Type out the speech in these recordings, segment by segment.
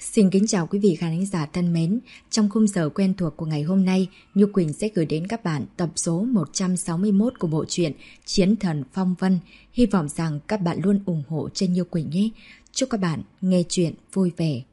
Xin kính chào quý vị khán giả thân mến. Trong khung giờ quen thuộc của ngày hôm nay, Như Quỳnh sẽ gửi đến các bạn tập số 161 của bộ truyện Chiến Thần Phong Vân. Hy vọng rằng các bạn luôn ủng hộ cho Như Quỳnh nhé. Chúc các bạn nghe chuyện vui vẻ.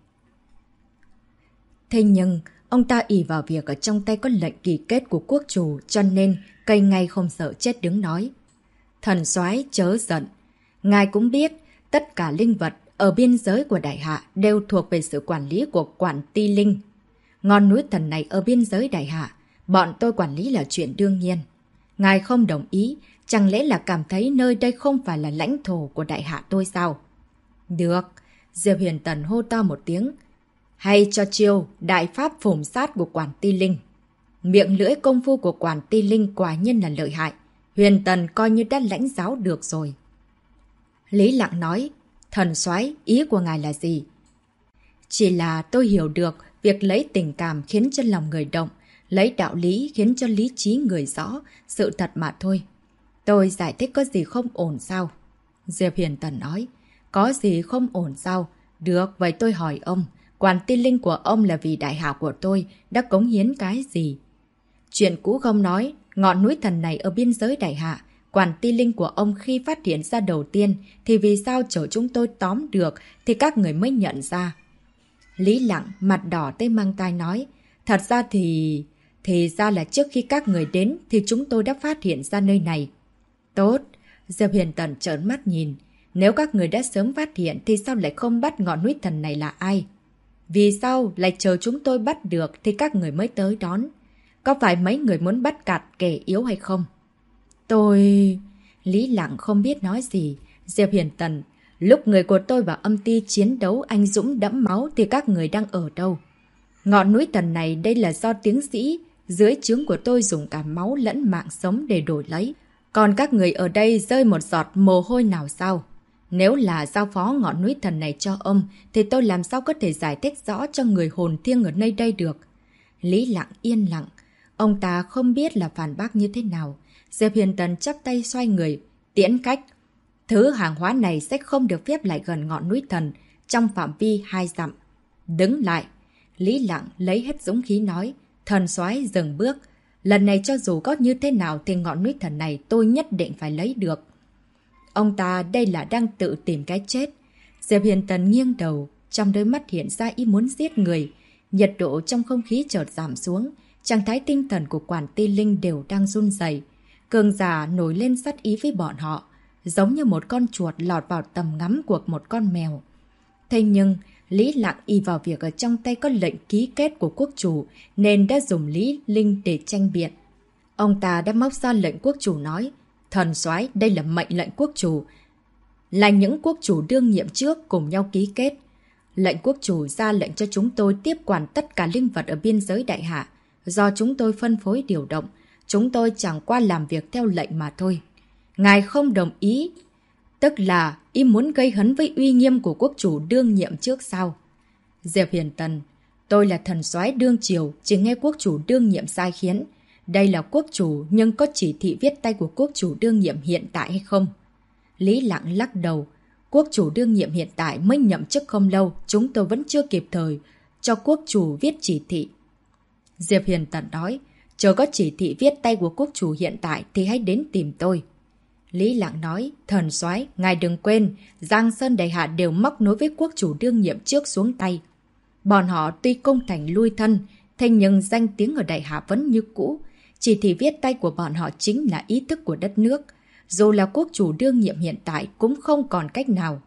Thế nhưng, ông ta ỷ vào việc ở trong tay có lệnh ký kết của quốc chủ, cho nên cây ngay không sợ chết đứng nói: Thần soái chớ giận. Ngài cũng biết, tất cả linh vật ở biên giới của Đại Hạ đều thuộc về sự quản lý của Quản Ti Linh. Ngọn núi thần này ở biên giới Đại Hạ, bọn tôi quản lý là chuyện đương nhiên. Ngài không đồng ý, chẳng lẽ là cảm thấy nơi đây không phải là lãnh thổ của Đại Hạ tôi sao? Được, Diệp Huyền Tần hô to một tiếng. Hay cho chiêu đại pháp phùng sát của Quản Ti Linh. Miệng lưỡi công phu của Quản Ti Linh quả nhiên là lợi hại. Huyền Tần coi như đã lãnh giáo được rồi. Lý Lặng nói: Thần soái, ý của ngài là gì? Chỉ là tôi hiểu được việc lấy tình cảm khiến cho lòng người động, lấy đạo lý khiến cho lý trí người rõ, sự thật mà thôi. Tôi giải thích có gì không ổn sao? Diệp Huyền Tần nói: Có gì không ổn sao? Được, vậy tôi hỏi ông, Quản Ti Linh của ông là vì Đại Hạ của tôi đã cống hiến cái gì? Chuyện cũ không nói, ngọn núi thần này ở biên giới Đại Hạ, Quản Ti Linh của ông khi phát hiện ra đầu tiên thì vì sao chờ chúng tôi tóm được thì các người mới nhận ra. Lý Lặng mặt đỏ tới mang tai nói: Thật ra thì ra là trước khi các người đến thì chúng tôi đã phát hiện ra nơi này. Tốt, Diệp Huyền Tần trợn mắt nhìn. Nếu các người đã sớm phát hiện thì sao lại không bắt ngọn núi thần này là ai? Vì sao lại chờ chúng tôi bắt được thì các người mới tới đón? Có phải mấy người muốn bắt cạt kẻ yếu hay không? Lý Lặng không biết nói gì. Diệp Huyền Tần: Lúc người của tôi và âm ti chiến đấu anh dũng đẫm máu thì các người đang ở đâu? Ngọn núi thần này đây là do tiến sĩ dưới trướng của tôi dùng cả máu lẫn mạng sống để đổi lấy. Còn các người ở đây rơi một giọt mồ hôi nào sao? Nếu là giao phó ngọn núi thần này cho ông thì tôi làm sao có thể giải thích rõ cho người hồn thiêng ở nơi đây được? Lý Lặng yên lặng. Ông ta không biết là phản bác như thế nào. Diệp Huyền Tần chắp tay xoay người, tiễn khách. Thứ hàng hóa này sẽ không được phép lại gần ngọn núi thần trong phạm vi 2 dặm. Đứng lại. Lý Lặng lấy hết dũng khí nói. Thần soái dừng bước. Lần này cho dù có như thế nào thì ngọn núi thần này tôi nhất định phải lấy được. Ông ta đây là đang tự tìm cái chết. Diệp Huyền Tần nghiêng đầu, trong đôi mắt hiện ra ý muốn giết người. Nhiệt độ trong không khí chợt giảm xuống. Trạng thái tinh thần của Quản Ti Linh đều đang run rẩy. Cường giả nổi lên sát ý với bọn họ, giống như một con chuột lọt vào tầm ngắm của một con mèo. Thế nhưng, Lý Lặng y vào việc ở trong tay có lệnh ký kết của quốc chủ, nên đã dùng Lý Linh để tranh biện. Ông ta đã móc ra lệnh quốc chủ nói: Thần soái, đây là mệnh lệnh quốc chủ, là những quốc chủ đương nhiệm trước cùng nhau ký kết. Lệnh quốc chủ ra lệnh cho chúng tôi tiếp quản tất cả linh vật ở biên giới Đại Hạ, do chúng tôi phân phối điều động. Chúng tôi chẳng qua làm việc theo lệnh mà thôi. Ngài không đồng ý, tức là ý muốn gây hấn với uy nghiêm của quốc chủ đương nhiệm trước sao? Diệp Huyền Tần: Tôi là thần soái đương triều, chỉ nghe quốc chủ đương nhiệm sai khiến. Đây là quốc chủ nhưng có chỉ thị viết tay của quốc chủ đương nhiệm hiện tại hay không? Lý Lặng lắc đầu. Quốc chủ đương nhiệm hiện tại mới nhậm chức không lâu, chúng tôi vẫn chưa kịp thời cho quốc chủ viết chỉ thị. Diệp Huyền Tần nói: Chờ có chỉ thị viết tay của quốc chủ hiện tại thì hãy đến tìm tôi. Lý Lặng nói: Thần soái, ngài đừng quên, Giang Sơn Đại Hạ đều móc nối với quốc chủ đương nhiệm trước xuống tay. Bọn họ tuy công thành lui thân, thế nhưng danh tiếng ở Đại Hạ vẫn như cũ. Chỉ thị viết tay của bọn họ chính là ý thức của đất nước. Dù là quốc chủ đương nhiệm hiện tại cũng không còn cách nào.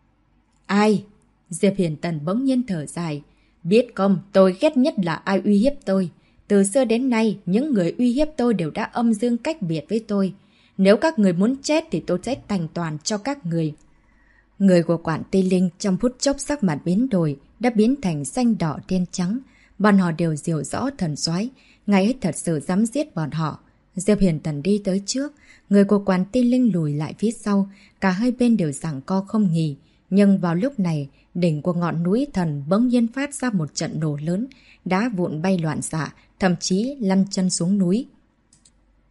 Ai? Diệp Huyền Tần bỗng nhiên thở dài. Biết không, tôi ghét nhất là ai uy hiếp tôi. Từ xưa đến nay, những người uy hiếp tôi đều đã âm dương cách biệt với tôi. Nếu các người muốn chết thì tôi sẽ thành toàn cho các người. Người của Quản Ti Linh trong phút chốc sắc mặt biến đổi, đã biến thành xanh đỏ đen trắng. Bọn họ đều hiểu rõ thần soái, ngài ấy thật sự dám giết bọn họ. Diệp Huyền Tần đi tới trước, người của Quản Ti Linh lùi lại phía sau, cả hai bên đều giằng co không nghỉ. Nhưng vào lúc này, đỉnh của ngọn núi thần bỗng nhiên phát ra một trận nổ lớn, đá vụn bay loạn xạ, thậm chí lăn chân xuống núi.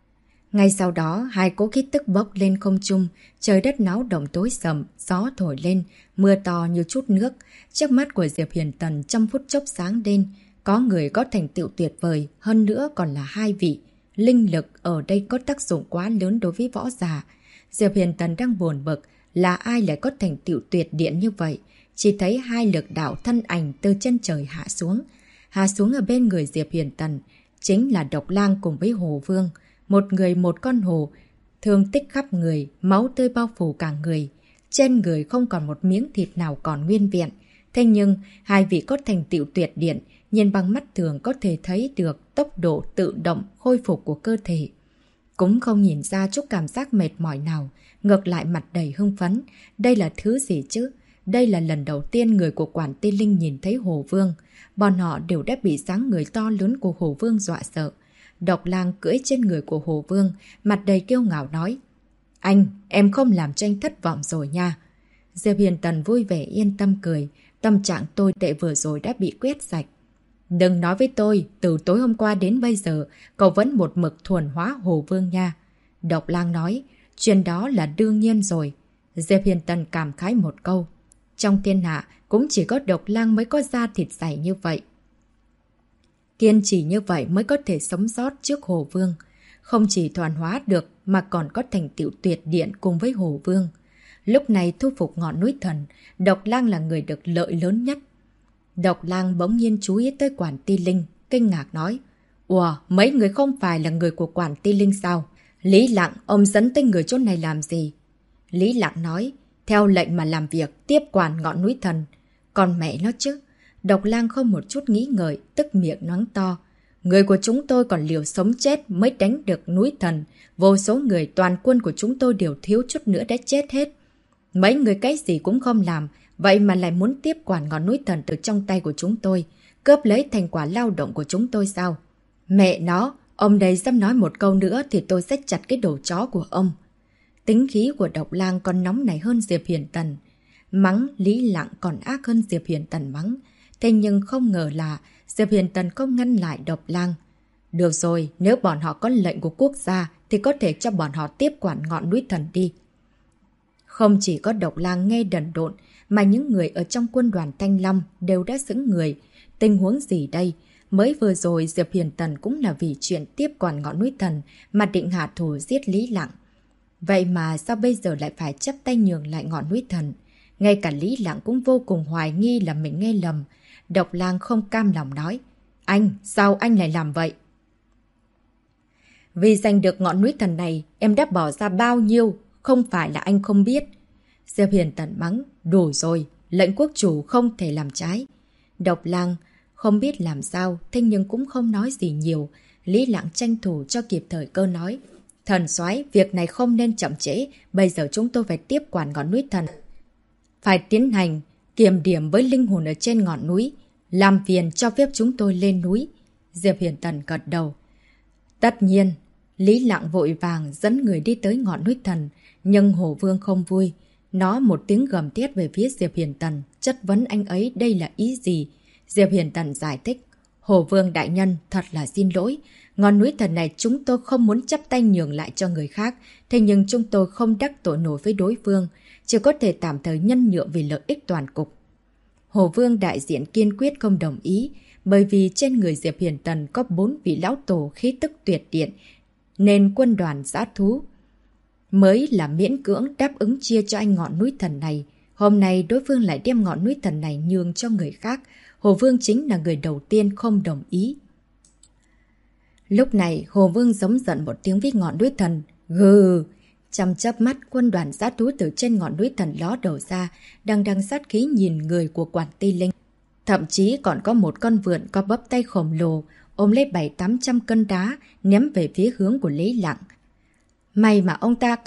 Ngay sau đó, hai cỗ khí tức bốc lên không trung, trời đất náo động tối sầm, gió thổi lên, mưa to như chút nước. Trước mắt của Diệp Huyền Tần trong phút chốc sáng lên, có người có thành tựu tuyệt vời, hơn nữa còn là hai vị. Linh lực ở đây có tác dụng quá lớn đối với võ giả. Diệp Huyền Tần đang buồn bực, là ai lại có thành tựu tuyệt điện như vậy? Chỉ thấy hai lực đạo thân ảnh từ chân trời hạ xuống. Hạ xuống ở bên người Diệp Huyền Tần, chính là Độc Lang cùng với Hồ Vương. Một người một con hồ, thương tích khắp người, máu tươi bao phủ cả người. Trên người không còn một miếng thịt nào còn nguyên vẹn. Thế nhưng, hai vị có thành tựu tuyệt điện, nhìn bằng mắt thường có thể thấy được tốc độ tự động khôi phục của cơ thể. Cũng không nhìn ra chút cảm giác mệt mỏi nào, ngược lại mặt đầy hưng phấn. Đây là thứ gì chứ? Đây là lần đầu tiên người của Quản Ti Linh nhìn thấy Hồ Vương. Bọn họ đều đã bị dáng người to lớn của Hồ Vương dọa sợ. Độc Lang cưỡi trên người của Hồ Vương, mặt đầy kiêu ngạo nói. Anh, em không làm cho anh thất vọng rồi nha. Diệp Huyền Tần vui vẻ yên tâm cười. Tâm trạng tôi tệ vừa rồi đã bị quét sạch. Đừng nói với tôi, từ tối hôm qua đến bây giờ, cậu vẫn một mực thuần hóa Hồ Vương nha. Độc Lang nói, chuyện đó là đương nhiên rồi. Diệp Huyền Tần cảm khái một câu. Trong thiên hạ, cũng chỉ có Độc Lang mới có da thịt dày như vậy. Kiên trì như vậy mới có thể sống sót trước Hồ Vương. Không chỉ thuần hóa được mà còn có thành tựu tuyệt điện cùng với Hồ Vương. Lúc này thu phục ngọn núi thần, Độc Lang là người được lợi lớn nhất. Độc Lang bỗng nhiên chú ý tới Quản Ti Linh, kinh ngạc nói. Ủa, mấy người không phải là người của Quản Ti Linh sao? Lý Lặng, ông dẫn tới người chỗ này làm gì? Lý Lặng nói, theo lệnh mà làm việc, tiếp quản ngọn núi thần. Còn mẹ nó chứ? Độc Lang không một chút nghĩ ngợi, tức miệng nói to. Người của chúng tôi còn liều sống chết mới đánh được núi thần. Vô số người toàn quân của chúng tôi đều thiếu chút nữa đã chết hết. Mấy người cái gì cũng không làm, vậy mà lại muốn tiếp quản ngọn núi thần từ trong tay của chúng tôi, cướp lấy thành quả lao động của chúng tôi sao? Mẹ nó, ông đây dám nói một câu nữa thì tôi sẽ chặt cái đầu chó của ông. Tính khí của Độc Lang còn nóng nảy hơn Diệp Huyền Tần. Mắng Lý Lặng còn ác hơn Diệp Huyền Tần mắng. Thế nhưng không ngờ là Diệp Huyền Tần không ngăn lại Độc Lang. Được rồi, nếu bọn họ có lệnh của quốc gia thì có thể cho bọn họ tiếp quản ngọn núi thần đi. Không chỉ có Độc Lang nghe đần độn, mà những người ở trong quân đoàn Thanh Long đều đã sững người. Tình huống gì đây? Mới vừa rồi Diệp Huyền Tần cũng là vì chuyện tiếp quản ngọn núi thần mà định hạ thủ giết Lý Lặng. Vậy mà sao bây giờ lại phải chấp tay nhường lại ngọn núi thần? Ngay cả Lý Lặng cũng vô cùng hoài nghi là mình nghe lầm. Độc Lang không cam lòng nói. Anh, sao anh lại làm vậy? Vì giành được ngọn núi thần này, em đã bỏ ra bao nhiêu, không phải là anh không biết. Diệp Huyền Tần mắng, đủ rồi, lệnh quốc chủ không thể làm trái. Độc Lang không biết làm sao, thế nhưng cũng không nói gì nhiều. Lý Lặng tranh thủ cho kịp thời cơ nói. Thần soái, việc này không nên chậm trễ, bây giờ chúng tôi phải tiếp quản ngọn núi thần. Phải tiến hành kiểm điểm với linh hồn ở trên ngọn núi, làm phiền cho phép chúng tôi lên núi. Diệp Huyền Tần gật đầu. Tất nhiên, Lý Lặng vội vàng dẫn người đi tới ngọn núi thần, nhưng Hồ Vương không vui. Nó một tiếng gầm thét về phía Diệp Huyền Tần, chất vấn anh ấy đây là ý gì. Diệp Huyền Tần giải thích. Hồ Vương đại nhân, thật là xin lỗi. Ngọn núi thần này chúng tôi không muốn chắp tay nhường lại cho người khác, thế nhưng chúng tôi không đắc tội nổi với đối phương, chỉ có thể tạm thời nhân nhượng vì lợi ích toàn cục. Hồ Vương đại diện kiên quyết không đồng ý, bởi vì trên người Diệp Huyền Tần có 4 vị lão tổ khí tức tuyệt điện, nên quân đoàn dã thú mới là miễn cưỡng đáp ứng chia cho anh ngọn núi thần này. Hôm nay đối phương lại đem ngọn núi thần này nhường cho người khác. Hồ Vương chính là người đầu tiên không đồng ý. Lúc này Hồ Vương giống giận một tiếng với ngọn núi thần. Gừ! Chăm chớp mắt quân đoàn dã thú từ trên ngọn núi thần ló đầu ra, đang sát khí nhìn người của Quản Ti Linh. Thậm chí còn có một con vượn có bắp tay khổng lồ, ôm lấy 700-800 cân đá, ném về phía hướng của Lý Lặng. May mà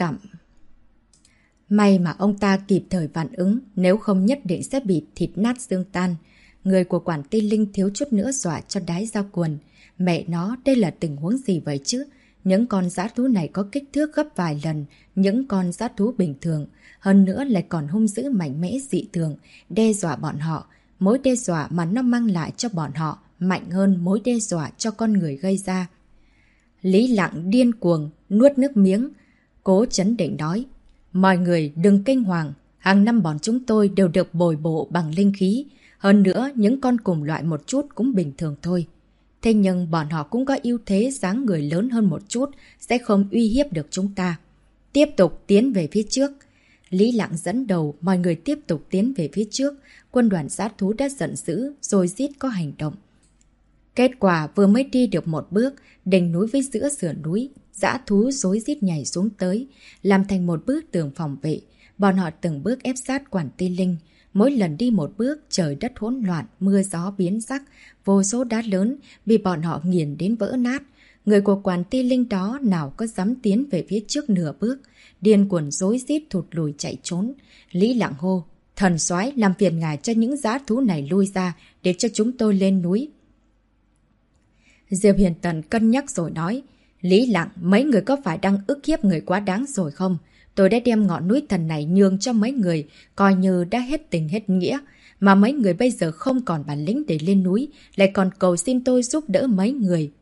ông ta kịp thời phản ứng, nếu không nhất định sẽ bị thịt nát xương tan. Người của Quản Ti Linh thiếu chút nữa dọa cho đái ra quần. Mẹ nó, đây là tình huống gì vậy chứ? Những con dã thú này có kích thước gấp vài lần những con dã thú bình thường, hơn nữa lại còn hung dữ mạnh mẽ dị thường, đe dọa bọn họ. Mối đe dọa mà nó mang lại cho bọn họ mạnh hơn mối đe dọa cho con người gây ra. Lý Lặng điên cuồng, nuốt nước miếng, cố trấn định nói. Mọi người đừng kinh hoàng, hàng năm bọn chúng tôi đều được bồi bổ bằng linh khí. Hơn nữa, những con cùng loại một chút cũng bình thường thôi. Thế nhưng bọn họ cũng có ưu thế dáng người lớn hơn một chút, sẽ không uy hiếp được chúng ta. Tiếp tục tiến về phía trước. Lý Lạng dẫn đầu, mọi người tiếp tục tiến về phía trước. Quân đoàn dã thú đã giận dữ, rồi rít có hành động. Kết quả vừa mới đi được một bước, đỉnh núi với giữa sườn núi, dã thú rối rít nhảy xuống tới, làm thành một bức tường phòng vệ. Bọn họ từng bước ép sát Quản Ti Linh. Mỗi lần đi một bước, trời đất hỗn loạn, mưa gió biến sắc, vô số đá lớn bị bọn họ nghiền đến vỡ nát. Người của Quản Ti Linh đó nào có dám tiến về phía trước nửa bước, điên cuồng rối rít thụt lùi chạy trốn. Lý Lạng hô, thần soái làm phiền ngài cho những dã thú này lui ra để cho chúng tôi lên núi. Diệp Hiền Tần cân nhắc rồi nói, Lý Lạng, mấy người có phải đang ức hiếp người quá đáng rồi không? Tôi đã đem ngọn núi thần này nhường cho mấy người, coi như đã hết tình hết nghĩa. Mà mấy người bây giờ không còn bản lĩnh để lên núi, lại còn cầu xin tôi giúp đỡ mấy người.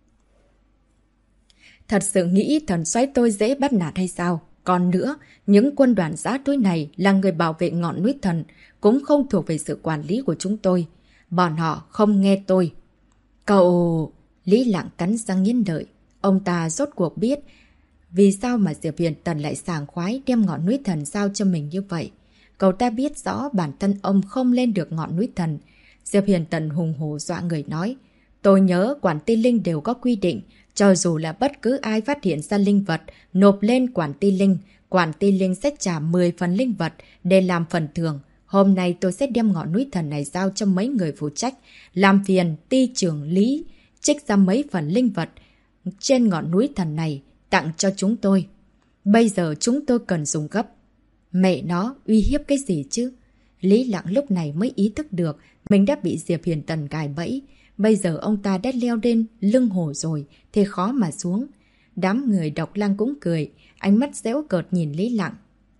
Thật sự nghĩ thần soái tôi dễ bắt nạt hay sao? Còn nữa, những quân đoàn dã thú này là người bảo vệ ngọn núi thần, cũng không thuộc về sự quản lý của chúng tôi. Bọn họ không nghe tôi. Cậu... Lý Lạng cắn răng nghiến lợi. Ông ta rốt cuộc biết vì sao mà Diệp Hiền Tần lại sảng khoái đem ngọn núi thần giao cho mình như vậy. Cậu ta biết rõ bản thân ông không lên được ngọn núi thần. Diệp Hiền Tần hùng hổ dọa người nói, tôi nhớ Quản Ti Linh đều có quy định, cho dù là bất cứ ai phát hiện ra linh vật, nộp lên Quản Ti Linh sẽ trả 10 phần linh vật để làm phần thưởng. Hôm nay tôi sẽ đem ngọn núi thần này giao cho mấy người phụ trách, làm phiền Ti trưởng Lý trích ra mấy phần linh vật trên ngọn núi thần này tặng cho chúng tôi. Bây giờ chúng tôi cần dùng gấp. Mẹ nó, uy hiếp cái gì chứ? Lý Lạng lúc này mới ý thức được mình đã bị Diệp Hiền Tần gài bẫy. Bây giờ ông ta đã leo lên lưng hổ rồi thì khó mà xuống. Đám người Độc Lang cũng cười, ánh mắt giễu cợt nhìn Lý Lạng.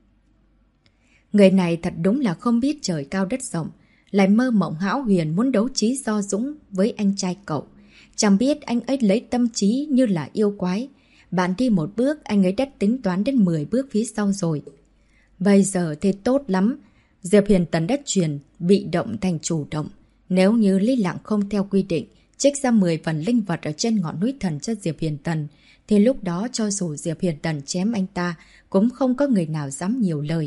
Người này thật đúng là không biết trời cao đất rộng, lại mơ mộng hão huyền muốn đấu trí do dũng với anh trai cậu. Chẳng biết anh ấy lấy tâm trí như là yêu quái. Bạn đi một bước, anh ấy đã tính toán đến 10 bước phía sau rồi. Bây giờ thì tốt lắm. Diệp Hiền Tần đã chuyển bị động thành chủ động. Nếu như Lý Lạng không theo quy định, trích ra 10 phần linh vật ở trên ngọn núi thần cho Diệp Hiền Tần, thì lúc đó cho dù Diệp Hiền Tần chém anh ta, cũng không có người nào dám nhiều lời.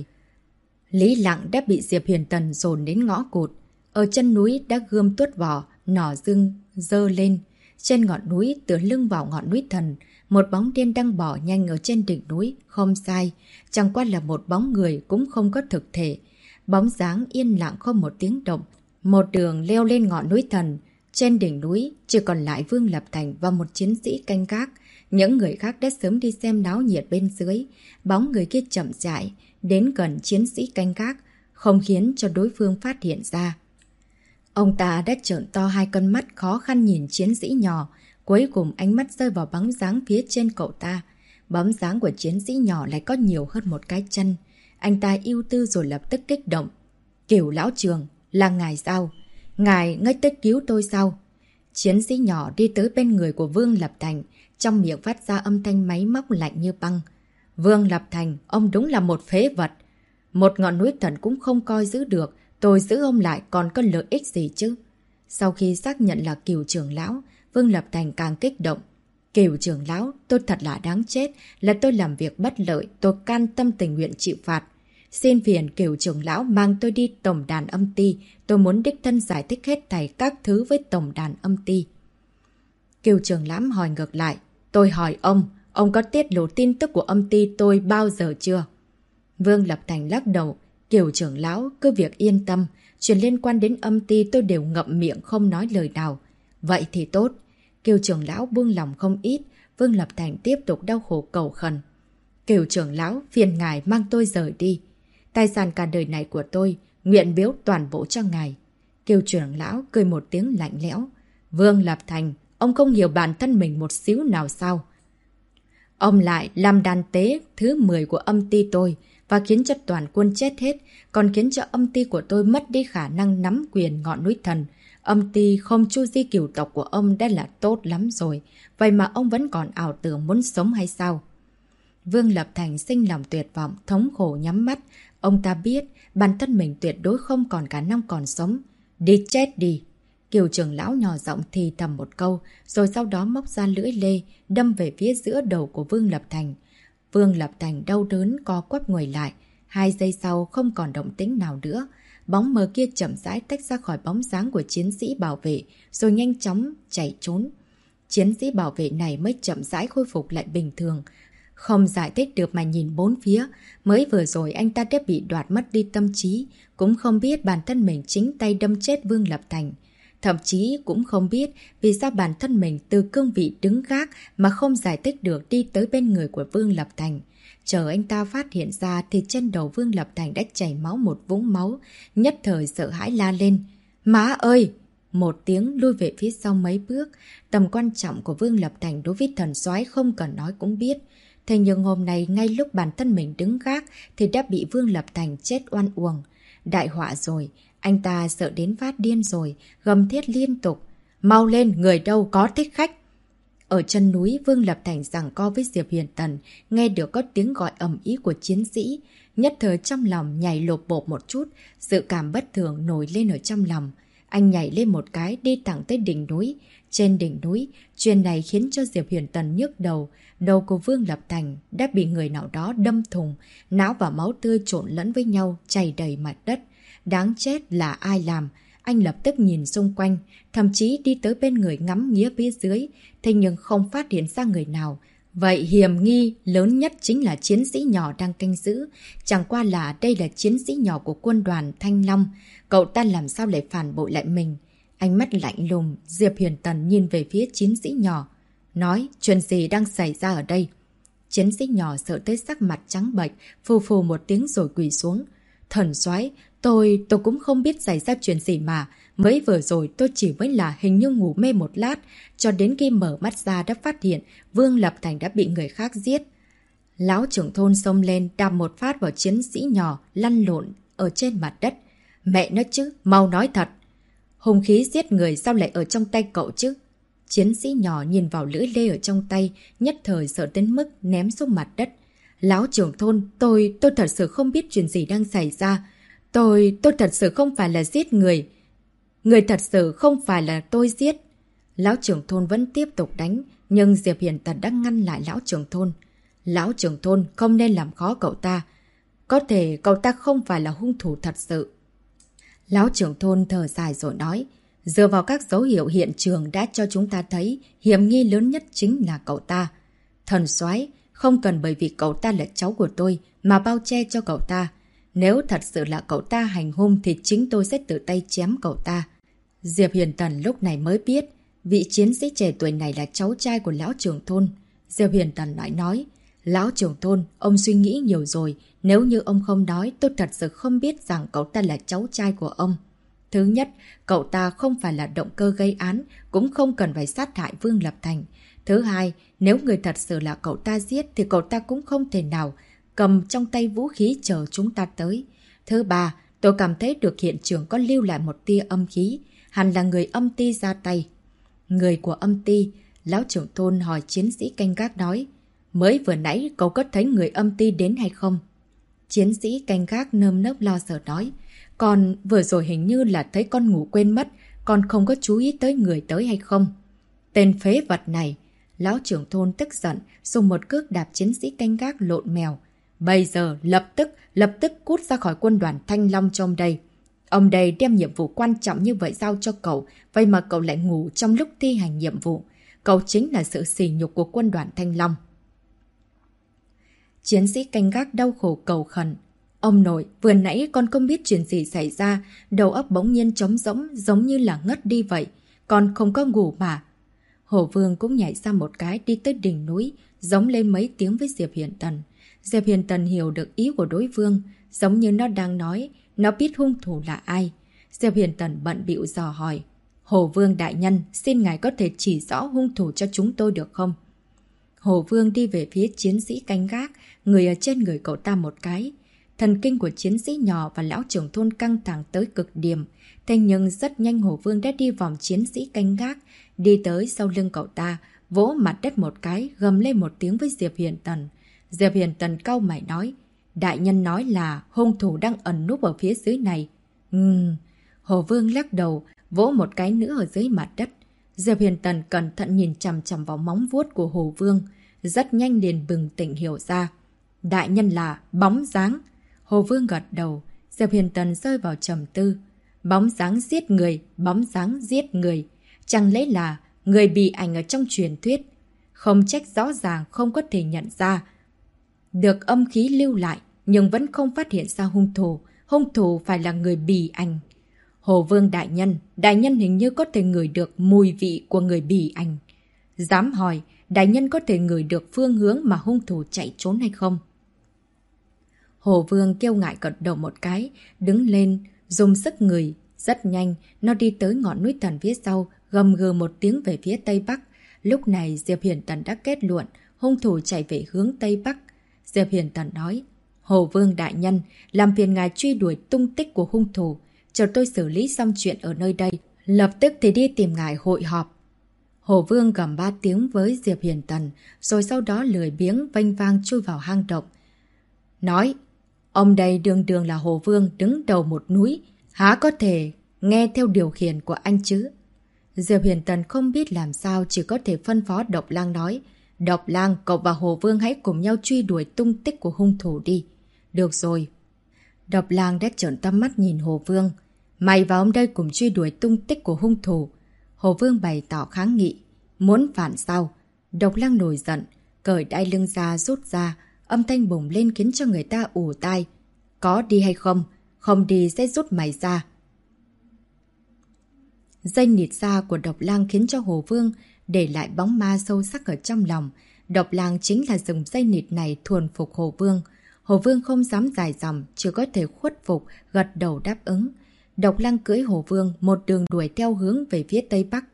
Lý Lạng đã bị Diệp Hiền Tần dồn đến ngõ cụt. Ở chân núi đã gươm tuốt vỏ, nỏ dương dơ lên. Trên ngọn núi, tựa lưng vào ngọn núi thần, một bóng đen đang bỏ nhanh ở trên đỉnh núi, không sai. Chẳng qua là một bóng người cũng không có thực thể. Bóng dáng yên lặng không một tiếng động. Một đường leo lên ngọn núi thần. Trên đỉnh núi chỉ còn lại Vương Lập Thành và một chiến sĩ canh gác. Những người khác đã sớm đi xem náo nhiệt bên dưới. Bóng người kia chậm rãi đến gần chiến sĩ canh gác, không khiến cho đối phương phát hiện ra. Ông ta đã trợn to hai con mắt khó khăn nhìn chiến sĩ nhỏ, cuối cùng ánh mắt rơi vào bóng dáng phía trên cậu ta. Bóng dáng của chiến sĩ nhỏ lại có nhiều hơn một cái chân. Anh ta ưu tư rồi lập tức kích động. Kiểu lão trường, là ngài sao? Ngài ngách tới cứu tôi sao? Chiến sĩ nhỏ đi tới bên người của Vương Lập Thành, trong miệng phát ra âm thanh máy móc lạnh như băng. Vương Lập Thành, ông đúng là một phế vật. Một ngọn núi thần cũng không coi giữ được, tôi giữ ông lại còn có lợi ích gì chứ? Sau khi xác nhận là Cửu trưởng lão, Vương Lập Thành càng kích động. Cửu trưởng lão, tôi thật là đáng chết, là tôi làm việc bất lợi, tôi can tâm tình nguyện chịu phạt. Xin phiền Cửu trưởng lão mang tôi đi tổng đàn âm ti, tôi muốn đích thân giải thích hết thảy các thứ với tổng đàn âm ti. Cửu trưởng lão hỏi ngược lại, tôi hỏi ông có tiết lộ tin tức của âm ty tôi bao giờ chưa? Vương Lập Thành lắc đầu, Cửu trưởng lão cứ việc yên tâm, chuyện liên quan đến âm ty tôi đều ngậm miệng không nói lời nào. Vậy thì tốt. Cửu trưởng lão buông lòng không ít, Vương Lập Thành tiếp tục đau khổ cầu khẩn. Cửu trưởng lão, phiền ngài mang tôi rời đi. Tài sản cả đời này của tôi, nguyện biếu toàn bộ cho ngài. Cửu trưởng lão cười một tiếng lạnh lẽo. Vương Lập Thành, ông không hiểu bản thân mình một xíu nào sao? Ông lại làm đàn tế thứ 10 của âm ty tôi và khiến cho toàn quân chết hết, còn khiến cho âm ty của tôi mất đi khả năng nắm quyền ngọn núi thần. Âm ty không chu di cửu tộc của ông đã là tốt lắm rồi, vậy mà ông vẫn còn ảo tưởng muốn sống hay sao? Vương Lập Thành sinh lòng tuyệt vọng, thống khổ nhắm mắt. Ông ta biết bản thân mình tuyệt đối không còn khả năng còn sống. Đi chết đi! Kiều trưởng lão nhỏ giọng thì thầm một câu, rồi sau đó móc ra lưỡi lê, đâm về phía giữa đầu của Vương Lập Thành. Vương Lập Thành đau đớn co quắp người lại. 2 giây sau không còn động tĩnh nào nữa. Bóng mờ kia chậm rãi tách ra khỏi bóng dáng của chiến sĩ bảo vệ, rồi nhanh chóng chạy trốn. Chiến sĩ bảo vệ này mới chậm rãi khôi phục lại bình thường. Không giải thích được mà nhìn bốn phía. Mới vừa rồi anh ta đã bị đoạt mất đi tâm trí, cũng không biết bản thân mình chính tay đâm chết Vương Lập Thành. Thậm chí cũng không biết vì sao bản thân mình từ cương vị đứng gác mà không giải thích được đi tới bên người của Vương Lập Thành. Chờ anh ta phát hiện ra thì trên đầu Vương Lập Thành đã chảy máu một vũng máu, nhất thời sợ hãi la lên. Má ơi! Một tiếng lui về phía sau mấy bước. Tầm quan trọng của Vương Lập Thành đối với thần soái không cần nói cũng biết. Thế nhưng hôm nay ngay lúc bản thân mình đứng gác thì đã bị Vương Lập Thành chết oan uổng. Đại họa rồi, anh ta sợ đến phát điên rồi, gầm thét liên tục. Mau lên, người đâu có thích khách. Ở chân núi, Vương Lập Thành giằng co với Diệp Huyền Tần, nghe được có tiếng gọi ầm ĩ của chiến sĩ. Nhất thời trong lòng nhảy lột bột một chút, dự cảm bất thường nổi lên ở trong lòng. Anh nhảy lên một cái đi thẳng tới đỉnh núi. Trên đỉnh núi, chuyện này khiến cho Diệp Huyền Tần nhức đầu. Đầu của Vương Lập Thành đã bị người nào đó đâm thùng, não và máu tươi trộn lẫn với nhau, chảy đầy mặt đất. Đáng chết là ai làm? Anh lập tức nhìn xung quanh, thậm chí đi tới bên người ngắm nghía phía dưới, thế nhưng không phát hiện ra người nào. Vậy hiểm nghi lớn nhất chính là chiến sĩ nhỏ đang canh giữ. Chẳng qua là đây là chiến sĩ nhỏ của quân đoàn Thanh Long. Cậu ta làm sao lại phản bội lại mình? Ánh mắt lạnh lùng, Diệp Huyền Tần nhìn về phía chiến sĩ nhỏ. Nói, chuyện gì đang xảy ra ở đây? Chiến sĩ nhỏ sợ tới sắc mặt trắng bệch, phù phù một tiếng rồi quỳ xuống. Thần soái, tôi cũng không biết xảy ra chuyện gì mà. Mới vừa rồi tôi chỉ mới là hình như ngủ mê một lát, cho đến khi mở mắt ra đã phát hiện Vương Lập Thành đã bị người khác giết. Lão trưởng thôn xông lên đạp một phát vào chiến sĩ nhỏ lăn lộn ở trên mặt đất. Mẹ nó chứ, mau nói thật. Hung khí giết người sao lại ở trong tay cậu chứ? Chiến sĩ nhỏ nhìn vào lưỡi lê ở trong tay, nhất thời sợ đến mức ném xuống mặt đất. Lão trưởng thôn, tôi thật sự không biết chuyện gì đang xảy ra. Tôi thật sự không phải là giết người. Người thật sự không phải là tôi giết. Lão trưởng thôn vẫn tiếp tục đánh, nhưng Diệp Hiền Tần đã ngăn lại lão trưởng thôn. Lão trưởng thôn không nên làm khó cậu ta. Có thể cậu ta không phải là hung thủ thật sự. Lão trưởng thôn thở dài rồi nói, dựa vào các dấu hiệu hiện trường đã cho chúng ta thấy hiểm nghi lớn nhất chính là cậu ta. Thần soái, không cần bởi vì cậu ta là cháu của tôi mà bao che cho cậu ta. Nếu thật sự là cậu ta hành hung thì chính tôi sẽ tự tay chém cậu ta. Diệp Huyền Tần lúc này mới biết vị chiến sĩ trẻ tuổi này là cháu trai của lão trưởng thôn. Diệp Huyền Tần lại nói, lão trưởng thôn, ông suy nghĩ nhiều rồi. Nếu như ông không nói, tôi thật sự không biết rằng cậu ta là cháu trai của ông. Thứ nhất, cậu ta không phải là động cơ gây án, cũng không cần phải sát hại Vương Lập Thành. Thứ hai, nếu người thật sự là cậu ta giết thì cậu ta cũng không thể nào cầm trong tay vũ khí chờ chúng ta tới. Thứ ba, tôi cảm thấy được hiện trường có lưu lại một tia âm khí, hẳn là người âm ty ra tay. Người của âm ty, lão trưởng thôn hỏi chiến sĩ canh gác nói, mới vừa nãy cậu có thấy người âm ty đến hay không? Chiến sĩ canh gác nơm nớp lo sợ nói, còn vừa rồi hình như là thấy con ngủ quên mất, còn không có chú ý tới người tới hay không? Tên phế vật này! Lão trưởng thôn tức giận, dùng một cước đạp chiến sĩ canh gác lộn mèo. Bây giờ lập tức cút ra khỏi quân đoàn Thanh Long trong đây. Ông đây đem nhiệm vụ quan trọng như vậy giao cho cậu, vậy mà cậu lại ngủ trong lúc thi hành nhiệm vụ. Cậu chính là sự sỉ nhục của quân đoàn Thanh Long. Chiến sĩ canh gác đau khổ cầu khẩn. Ông nội, vừa nãy con không biết chuyện gì xảy ra, đầu óc bỗng nhiên trống rỗng giống như là ngất đi vậy. Con không có ngủ mà. Hổ Vương cũng nhảy ra một cái đi tới đỉnh núi, giống lên mấy tiếng với Diệp Hiền Tần. Diệp Hiền Tần hiểu được ý của đối phương, giống như nó đang nói, nó biết hung thủ là ai. Diệp Hiền Tần bận bịu dò hỏi, Hổ Vương đại nhân, xin ngài có thể chỉ rõ hung thủ cho chúng tôi được không? Hổ Vương đi về phía chiến sĩ canh gác, người ở trên người cậu ta một cái. Thần kinh của chiến sĩ nhỏ và lão trưởng thôn căng thẳng tới cực điểm. Thế nhưng rất nhanh Hổ Vương đã đi vòng chiến sĩ canh gác, đi tới sau lưng cậu ta, vỗ mặt đất một cái, gầm lên một tiếng với Diệp Hiền Tần. Diệp Hiền Tần cau mày nói. Đại nhân nói là hung thủ đang ẩn núp ở phía dưới này. Hồ Vương lắc đầu, vỗ một cái nữa ở dưới mặt đất. Diệp Hiền Tần cẩn thận nhìn chằm chằm vào móng vuốt của Hồ Vương. Rất nhanh liền bừng tỉnh hiểu ra. Đại nhân là bóng dáng. Hồ Vương gật đầu. Diệp Hiền Tần rơi vào trầm tư. Bóng dáng giết người, bóng dáng giết người. Chẳng lẽ là người bị ảnh ở trong truyền thuyết? Không trách rõ ràng không có thể nhận ra. Được âm khí lưu lại, nhưng vẫn không phát hiện ra hung thủ. Hung thủ phải là người bị ảnh. Hồ Vương đại nhân hình như có thể ngửi được mùi vị của người bị ảnh. Dám hỏi, đại nhân có thể ngửi được phương hướng mà hung thủ chạy trốn hay không? Hồ Vương kiêu ngại gật đầu một cái, đứng lên, dùng sức người. Rất nhanh, nó đi tới ngọn núi thần phía sau, gầm gừ một tiếng về phía tây bắc. Lúc này Diệp Hiền Tần đã kết luận, hung thủ chạy về hướng tây bắc. Diệp Hiền Tần nói, Hồ Vương đại nhân, làm phiền ngài truy đuổi tung tích của hung thủ. Chờ tôi xử lý xong chuyện ở nơi đây, lập tức thì đi tìm ngài hội họp. Hồ Vương gầm 3 tiếng với Diệp Hiền Tần, rồi sau đó lười biếng vênh vang chui vào hang động. Nói, ông đây đường đường là Hồ Vương đứng đầu một núi, há có thể nghe theo điều khiển của anh chứ? Diệp Hiền Tần không biết làm sao, chỉ có thể phân phó Độc Lang nói. Độc Lang, cậu và Hồ Vương hãy cùng nhau truy đuổi tung tích của hung thủ đi. Được rồi. Độc Lang đã trợn to mắt nhìn Hồ Vương. Mày và ông đây cùng truy đuổi tung tích của hung thủ. Hồ Vương bày tỏ kháng nghị. Muốn phản sao? Độc Lang nổi giận, cởi đai lưng ra rút ra, âm thanh bùng lên khiến cho người ta ù tai. Có đi hay không? Không đi sẽ rút mày ra. Dây nịt da của Độc Lang khiến cho Hồ Vương để lại bóng ma sâu sắc ở trong lòng. Độc Lang chính là dùng dây nịt này thuần phục Hồ Vương. Hồ Vương không dám dài dòng, chỉ có thể khuất phục, gật đầu đáp ứng. Độc Lang cưỡi Hồ Vương một đường đuổi theo hướng về phía tây bắc.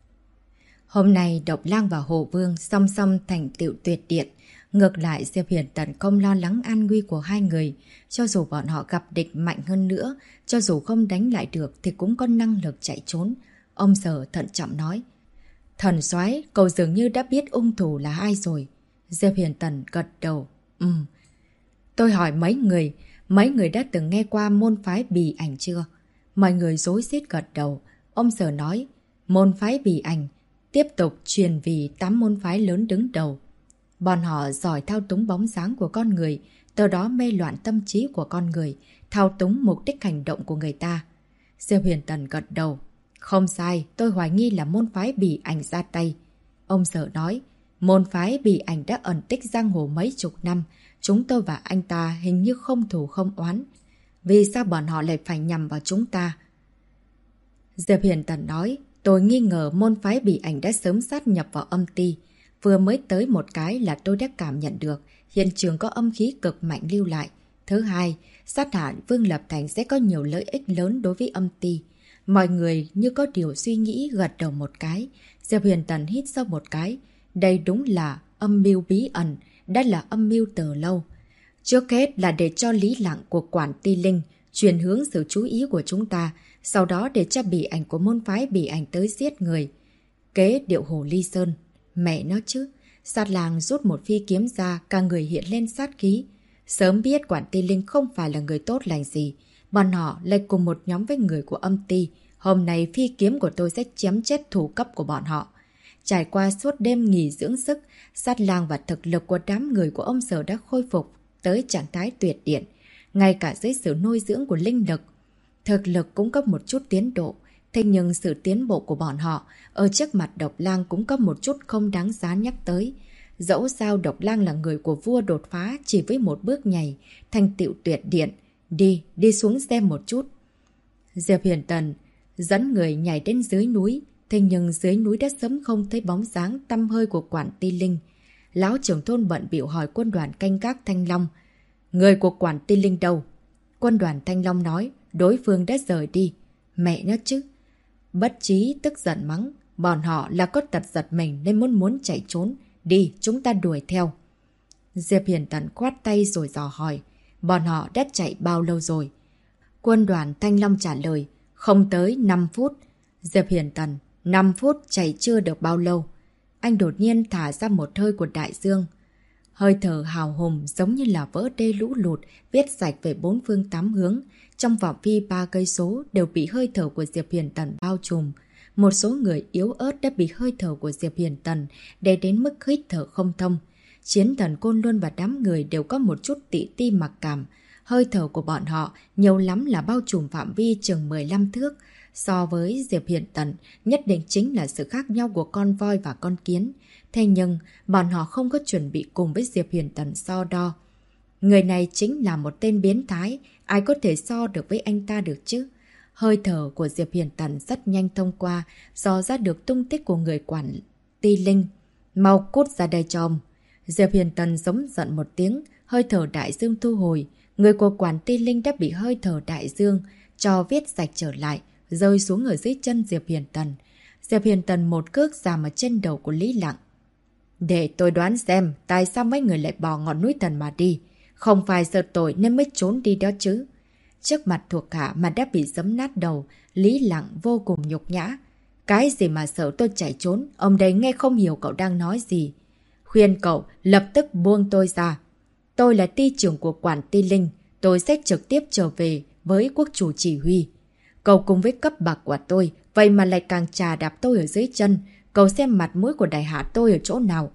Hôm nay Độc Lang và Hồ Vương song song thành tựu tuyệt điện. Ngược lại, Diệp Hiền Tần không lo lắng an nguy của hai người. Cho dù bọn họ gặp địch mạnh hơn nữa, cho dù không đánh lại được thì cũng có năng lực chạy trốn. Ông Sở thận trọng nói. Thần soái, cậu dường như đã biết hung thủ là ai rồi. Diệp Hiền Tần gật đầu. Tôi hỏi mấy người đã từng nghe qua môn phái Bì Ảnh chưa? Mọi người rối rít gật đầu. Ông Sở nói, môn phái Bì Ảnh tiếp tục truyền vì 8 môn phái lớn đứng đầu. Bọn họ giỏi thao túng bóng dáng của con người, từ đó mê loạn tâm trí của con người, thao túng mục đích hành động của người ta. Diệp Hiền Tần gật đầu. Không sai, tôi hoài nghi là môn phái Bì Ảnh ra tay. Ông Sở nói, môn phái Bì Ảnh đã ẩn tích giang hồ mấy chục năm. Chúng tôi và anh ta hình như không thù không oán. Vì sao bọn họ lại phải nhằm vào chúng ta? Diệp Hiền Tần nói, tôi nghi ngờ môn phái Bì Ảnh đã sớm sát nhập vào âm ti. Vừa mới tới một cái là tôi đã cảm nhận được hiện trường có âm khí cực mạnh lưu lại. Thứ hai, sát hại Vương Lập Thành sẽ có nhiều lợi ích lớn đối với âm ti. Mọi người như có điều suy nghĩ gật đầu một cái. Diệp Hiền Tần hít sâu một cái. Đây đúng là âm mưu bí ẩn, đã là âm mưu từ lâu. Trước hết là để cho lý lặng của Quản Ti Linh chuyển hướng sự chú ý của chúng ta, sau đó để cho Bì Ảnh của môn phái Bì Ảnh tới giết người. Kế điệu Hồ Ly Sơn. Mẹ nó chứ. Sát Lang rút một phi kiếm ra, cả người hiện lên sát khí. Sớm biết Quản Ti Linh không phải là người tốt lành gì. Bọn họ lại cùng một nhóm với người của âm ti. Hôm nay phi kiếm của tôi sẽ chém chết thủ cấp của bọn họ. Trải qua suốt đêm nghỉ dưỡng sức, Sát Lang và thực lực của đám người của ông Sở đã khôi phục tới trạng thái tuyệt điện. Ngay cả dưới sự nuôi dưỡng của linh lực, thực lực cũng có một chút tiến độ. Thế nhưng sự tiến bộ của bọn họ ở trước mặt Độc Lang cũng có một chút không đáng giá nhắc tới. Dẫu sao Độc Lang là người của vua đột phá chỉ với một bước nhảy, thành tựu tuyệt điện. Đi xuống xem một chút. Diệp Hiền Tần dẫn người nhảy đến dưới núi. Thế nhưng dưới núi đã sớm không thấy bóng dáng tăm hơi của Quản Ti Linh. Lão trưởng thôn bận bịu hỏi quân đoàn canh gác Thanh Long. Người của Quản Ti Linh đâu? Quân đoàn Thanh Long nói, đối phương đã rời đi. Mẹ nó chứ. Bất trí tức giận mắng. Bọn họ là có tật giật mình nên muốn chạy trốn. Đi, chúng ta đuổi theo. Diệp Hiền Tần khoát tay rồi dò hỏi. Bọn họ đã chạy bao lâu rồi? Quân đoàn Thanh Long trả lời. Không tới 5 phút. Diệp Hiền Tần. 5 phút chạy chưa được bao lâu. Anh đột nhiên thả ra một hơi của đại dương. Hơi thở hào hùng giống như là vỡ đê lũ lụt, viết sạch về bốn phương tám hướng. Trong phạm vi 3 cây số đều bị hơi thở của Diệp Hiền Tần bao trùm. Một số người yếu ớt đã bị hơi thở của Diệp Hiền Tần đè đến mức hít thở không thông. Chiến thần Côn Luân và đám người đều có một chút tị ti mặc cảm. Hơi thở của bọn họ nhiều lắm là bao trùm phạm vi chừng 15 thước. So với Diệp Hiền Tần, nhất định chính là sự khác nhau của con voi và con kiến. Thế nhưng, bọn họ không có chuẩn bị cùng với Diệp Hiền Tần so đo. Người này chính là một tên biến thái, ai có thể so được với anh ta được chứ? Hơi thở của Diệp Hiền Tần rất nhanh thông qua, dò ra được tung tích của người quản ti linh. Mau cút ra đây cho ông. Diệp Hiền Tần giống giận một tiếng, hơi thở đại dương thu hồi. Người của quản ti linh đã bị hơi thở đại dương cho viết sạch trở lại, rơi xuống ở dưới chân Diệp Hiền Tần. Diệp Hiền Tần một cước giam ở trên đầu của Lý Lặng. Để tôi đoán xem tại sao mấy người lại bỏ ngọn núi thần mà đi. Không phải sợ tội nên mới trốn đi đó chứ. Trước mặt thuộc hạ mà đã bị giẫm nát đầu, Lý Lặng vô cùng nhục nhã. Cái gì mà sợ tôi chạy trốn, ông đấy nghe không hiểu cậu đang nói gì. Khuyên cậu lập tức buông tôi ra. Tôi là ty trưởng của quản ti linh, tôi sẽ trực tiếp trở về với quốc chủ chỉ huy. Cậu cùng với cấp bậc của tôi, vậy mà lại càng trà đạp tôi ở dưới chân. Cậu xem mặt mũi của đại hạ tôi ở chỗ nào.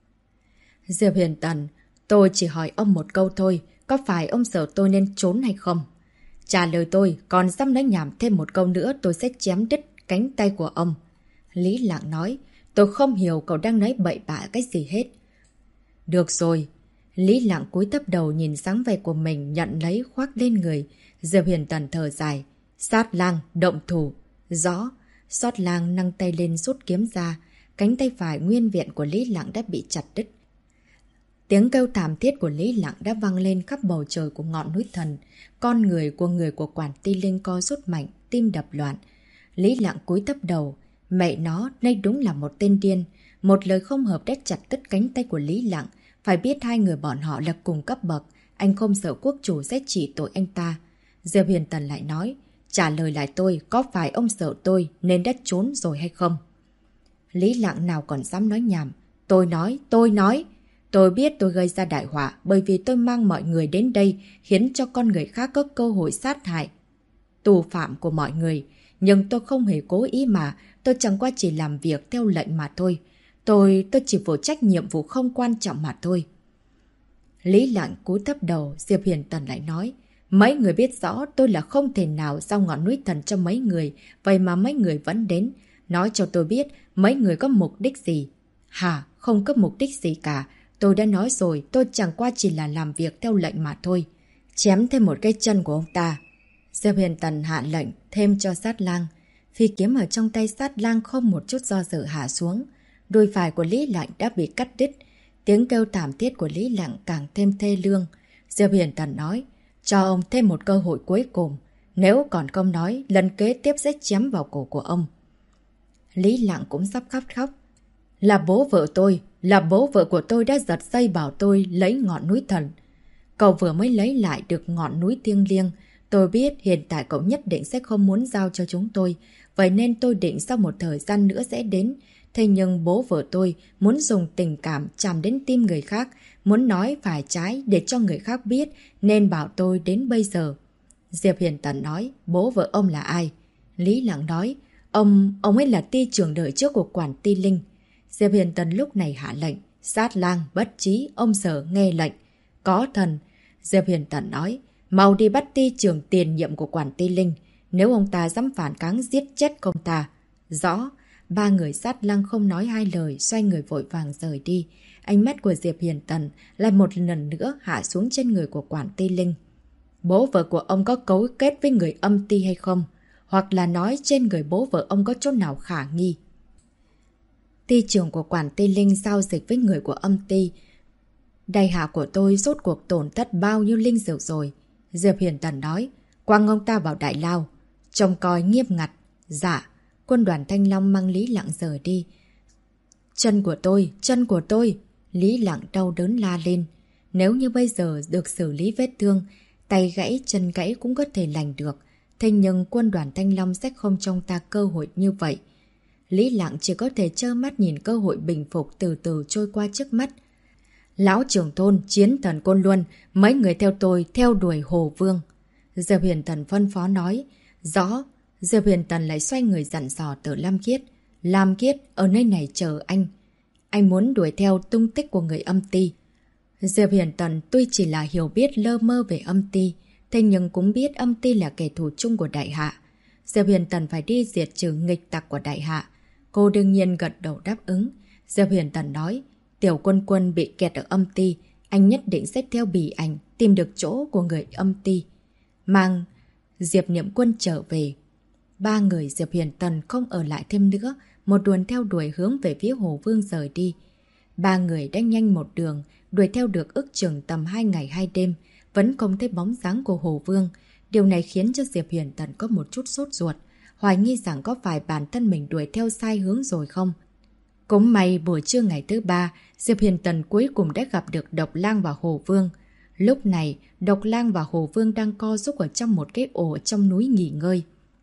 Diệp Hiền Tần, tôi chỉ hỏi ông một câu thôi, có phải ông sợ tôi nên trốn hay không? Trả lời tôi, còn dám nói nhảm thêm một câu nữa tôi sẽ chém đứt cánh tay của ông. Lý Lặng nói, tôi không hiểu cậu đang nói bậy bạ cái gì hết. Được rồi. Lý Lặng cúi thấp đầu nhìn dáng vẻ của mình nhận lấy khoác lên người. Diệp Hiền Tần thở dài. Sát lang, động thủ. Rõ. Sót lang nâng tay lên rút kiếm ra. Cánh tay phải nguyên vẹn của Lý Lặng đã bị chặt đứt. Tiếng kêu thảm thiết của Lý Lặng đã vang lên khắp bầu trời của ngọn núi thần. Con người của quản ti linh co rút mạnh, tim đập loạn. Lý Lặng cúi thấp đầu. Mẹ nó, đây đúng là một tên điên. Một lời không hợp đã chặt đứt cánh tay của Lý Lặng. Phải biết hai người bọn họ là cùng cấp bậc. Anh không sợ quốc chủ sẽ chỉ tội anh ta. Diệp Hiền Tần lại nói. Trả lời lại tôi, có phải ông sợ tôi nên đã trốn rồi hay không? Lý Lặng nào còn dám nói nhảm. Tôi nói. Tôi biết tôi gây ra đại họa bởi vì tôi mang mọi người đến đây khiến cho con người khác có cơ hội sát hại tù phạm của mọi người. Nhưng tôi không hề cố ý mà, tôi chẳng qua chỉ làm việc theo lệnh mà thôi. Tôi chỉ phụ trách nhiệm vụ không quan trọng mà thôi. Lý Lặng cúi thấp đầu, Diệp Hiền Tần lại nói. Mấy người biết rõ tôi là không thể nào giao ngọn núi thần cho mấy người, vậy mà mấy người vẫn đến. Nói cho tôi biết mấy người có mục đích gì. Hả, không có mục đích gì cả. Tôi đã nói rồi, tôi chẳng qua chỉ là làm việc theo lệnh mà thôi. Chém thêm một cái chân của ông ta. Diệp Hiền Tần hạ lệnh thêm cho sát lang. Phi kiếm ở trong tay sát lang không một chút do dự hạ xuống. Đùi phải của Lý Lặng đã bị cắt đứt. Tiếng kêu thảm thiết của Lý Lặng càng thêm thê lương. Diệp Hiền Tần nói, cho ông thêm một cơ hội cuối cùng. Nếu còn không nói, lần kế tiếp sẽ chém vào cổ của ông. Lý Lặng cũng sắp khóc. Là bố vợ của tôi đã giật dây bảo tôi lấy ngọn núi thần. Cậu vừa mới lấy lại được ngọn núi thiêng liêng. Tôi biết hiện tại cậu nhất định sẽ không muốn giao cho chúng tôi. Vậy nên tôi định sau một thời gian nữa sẽ đến. Thế nhưng bố vợ tôi muốn dùng tình cảm chạm đến tim người khác. Muốn nói phải trái để cho người khác biết. Nên bảo tôi đến bây giờ. Diệp Hiền Tần nói, bố vợ ông là ai? Lý Lặng nói, ông ấy là ty trưởng đời trước của quản ti linh. Diệp Hiền Tần lúc này hạ lệnh. Sát lang, bất trí, ông Sở nghe lệnh. Có thần. Diệp Hiền Tần nói. Mau đi bắt ty trưởng tiền nhiệm của quản ti linh. Nếu ông ta dám phản kháng giết chết ông ta. Rõ. Ba người sát lang không nói hai lời, xoay người vội vàng rời đi. Ánh mắt của Diệp Hiền Tần lại một lần nữa hạ xuống trên người của quản ti linh. Bố vợ của ông có cấu kết với người âm ti hay không? Hoặc là nói trên người bố vợ ông có chỗ nào khả nghi? Ty trưởng của quản ti linh giao dịch với người của âm ti. Đại hạ của tôi rốt cuộc tổn thất bao nhiêu linh dược rồi? Diệp Hiền Tần nói. Quăng ông ta vào đại lao. Trông coi nghiêm ngặt. Dạ. Quân đoàn Thanh Long mang Lý Lặng rời đi. Chân của tôi. Lý Lặng đau đớn la lên. Nếu như bây giờ được xử lý vết thương, tay gãy, chân gãy cũng có thể lành được. Thế nhưng quân đoàn Thanh Long sẽ không cho ta cơ hội như vậy. Lý Lặng chỉ có thể trơ mắt nhìn cơ hội bình phục từ từ trôi qua trước mắt. Lão trưởng thôn, chiến thần Côn Luân, mấy người theo tôi theo đuổi Hồ Vương. Diệp Huyền Tần phân phó nói. Rõ. Diệp Huyền Tần lại xoay người dặn dò từ Lam Khiết. Lam Khiết, ở nơi này chờ anh. Anh muốn đuổi theo tung tích của người âm ti. Diệp Huyền Tần tuy chỉ là hiểu biết lơ mơ về âm ti, thế nhưng cũng biết âm ti là kẻ thù chung của đại hạ. Diệp Huyền Tần phải đi diệt trừ nghịch tặc của đại hạ. Cô đương nhiên gật đầu đáp ứng. Diệp Huyền Tần nói, Tiểu Quân Quân bị kẹt ở âm ti, anh nhất định sẽ theo bì ảnh tìm được chỗ của người âm ti. Mang Diệp Niệm Quân trở về. Ba người Diệp Huyền Tần không ở lại thêm nữa, một đường theo đuổi hướng về phía Hồ Vương rời đi. Ba người đã nhanh một đường, đuổi theo được ước chừng tầm 2 ngày 2 đêm, vẫn không thấy bóng dáng của Hồ Vương. Điều này khiến cho Diệp Huyền Tần có một chút sốt ruột, hoài nghi rằng có phải bản thân mình đuổi theo sai hướng rồi không. Cũng may buổi trưa ngày thứ 3, Diệp Huyền Tần cuối cùng đã gặp được Độc Lang và Hồ Vương. Lúc này, Độc Lang và Hồ Vương đang co rúm ở trong một cái ổ trong núi nghỉ ngơi.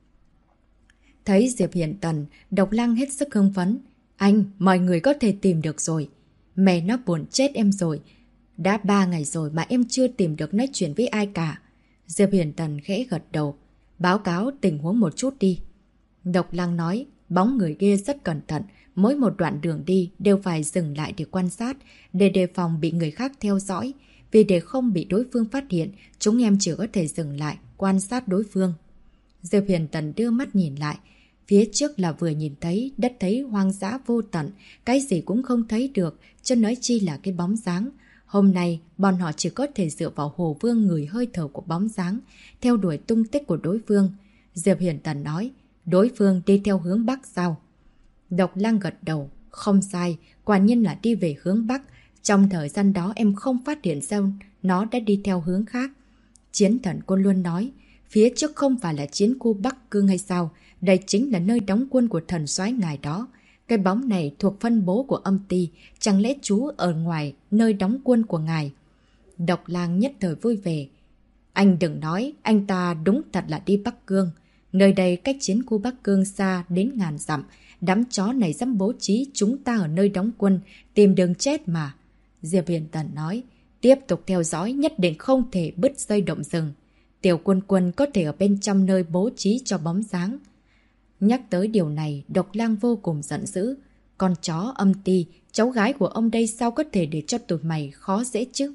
Thấy Diệp Huyền Tần, Độc Lang hết sức hưng phấn. Anh, mọi người có thể tìm được rồi. Mẹ nó buồn chết em rồi. Đã 3 ngày rồi mà em chưa tìm được nói chuyện với ai cả. Diệp Huyền Tần khẽ gật đầu. Báo cáo tình huống một chút đi. Độc Lang nói, bóng người kia rất cẩn thận. Mỗi một đoạn đường đi đều phải dừng lại để quan sát, để đề phòng bị người khác theo dõi. Vì để không bị đối phương phát hiện, chúng em chỉ có thể dừng lại, quan sát đối phương. Diệp Huyền Tần đưa mắt nhìn lại. Phía trước là vừa nhìn thấy, đất thấy hoang dã vô tận, cái gì cũng không thấy được, chứ nói chi là cái bóng dáng. Hôm nay, bọn họ chỉ có thể dựa vào Hồ Vương ngửi hơi thở của bóng dáng, theo đuổi tung tích của đối phương. Diệp Huyền Tần nói, đối phương đi theo hướng Bắc sao? Độc Lang gật đầu, không sai, quả nhiên là đi về hướng Bắc. Trong thời gian đó em không phát hiện ra nó đã đi theo hướng khác. Chiến thần Côn Luân nói, phía trước không phải là chiến khu Bắc Cương hay sao? Đây chính là nơi đóng quân của thần soái ngài đó. Cái bóng này thuộc phân bố của âm ti, chẳng lẽ chú ở ngoài nơi đóng quân của ngài? Độc Lang nhất thời vui vẻ. Anh đừng nói, anh ta đúng thật là đi Bắc Cương. Nơi đây cách chiến khu Bắc Cương xa đến ngàn dặm. Đám chó này dám bố trí chúng ta ở nơi đóng quân, tìm đường chết mà. Diệp Huyền Tần nói, tiếp tục theo dõi nhất định không thể bứt dây động rừng. Tiểu Quân Quân có thể ở bên trong nơi bố trí cho bóng dáng. Nhắc tới điều này, Độc Lang vô cùng giận dữ. Con chó âm ti, cháu gái của ông đây sao có thể để cho tụi mày khó dễ chứ?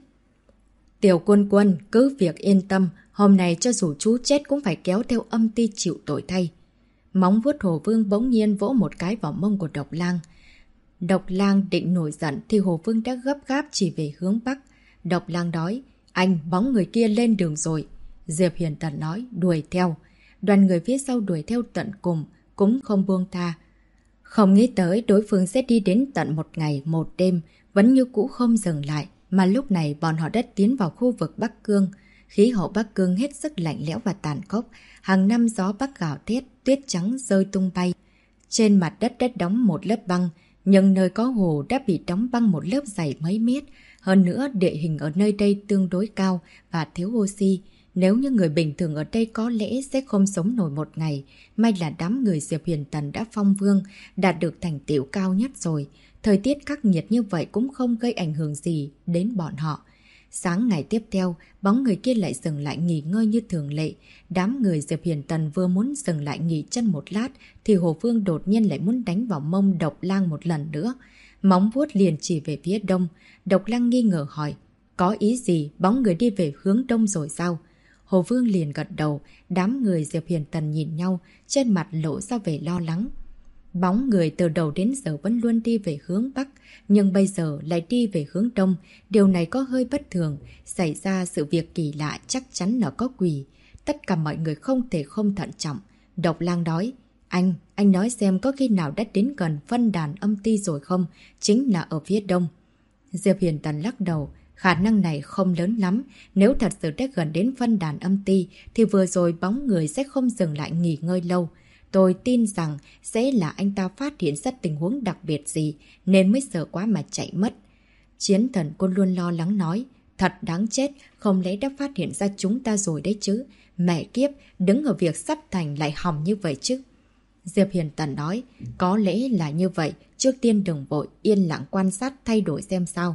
Tiểu Quân Quân, cứ việc yên tâm, hôm nay cho dù chú chết cũng phải kéo theo âm ti chịu tội thay. Móng vuốt Hồ Vương bỗng nhiên vỗ một cái vào mông của Độc Lang. Độc Lang định nổi giận thì Hồ Vương đã gấp gáp chỉ về hướng Bắc. Độc Lang nói, anh, bóng người kia lên đường rồi. Diệp Huyền Tần nói, đuổi theo. Đoàn người phía sau đuổi theo tận cùng, cũng không buông tha. Không nghĩ tới đối phương sẽ đi đến tận 1 ngày 1 đêm, vẫn như cũ không dừng lại, mà lúc này bọn họ đã tiến vào khu vực Bắc Cương. Khí hậu Bắc Cương hết sức lạnh lẽo và tàn khốc, hàng năm gió bắc gào thét, tuyết trắng rơi tung bay. Trên mặt đất đã đóng một lớp băng, nhưng nơi có hồ đã bị đóng băng một lớp dày mấy mét. Hơn nữa, địa hình ở nơi đây tương đối cao và thiếu oxy. Nếu như người bình thường ở đây có lẽ sẽ không sống nổi 1 ngày. May là đám người Diệp Huyền Tần đã phong vương, đạt được thành tựu cao nhất rồi. Thời tiết khắc nghiệt như vậy cũng không gây ảnh hưởng gì đến bọn họ. Sáng ngày tiếp theo, bóng người kia lại dừng lại nghỉ ngơi như thường lệ. Đám người Diệp Huyền Tần vừa muốn dừng lại nghỉ chân một lát, thì Hồ Vương đột nhiên lại muốn đánh vào mông Độc Lang một lần nữa. Móng vuốt liền chỉ về phía đông. Độc Lang nghi ngờ hỏi, có ý gì, bóng người đi về hướng đông rồi sao? Hồ Vương liền gật đầu, đám người Diệp Huyền Tần nhìn nhau, trên mặt lộ ra vẻ lo lắng. Bóng người từ đầu đến giờ vẫn luôn đi về hướng Bắc, nhưng bây giờ lại đi về hướng Đông. Điều này có hơi bất thường, xảy ra sự việc kỳ lạ chắc chắn nó có quỷ. Tất cả mọi người không thể không thận trọng. Độc Lang nói, anh nói xem có khi nào đã đến gần phân đàn âm ti rồi không? Chính là ở phía Đông. Diệp Huyền Tần lắc đầu, khả năng này không lớn lắm. Nếu thật sự đã gần đến phân đàn âm ti, thì vừa rồi bóng người sẽ không dừng lại nghỉ ngơi lâu. Tôi tin rằng sẽ là anh ta phát hiện ra tình huống đặc biệt gì, nên mới sợ quá mà chạy mất. Chiến thần Côn luôn lo lắng nói, thật đáng chết, không lẽ đã phát hiện ra chúng ta rồi đấy chứ? Mẹ kiếp, đứng ở việc sắp thành lại hỏng như vậy chứ? Diệp Huyền Tần nói, có lẽ là như vậy, trước tiên đừng vội, yên lặng quan sát thay đổi xem sao.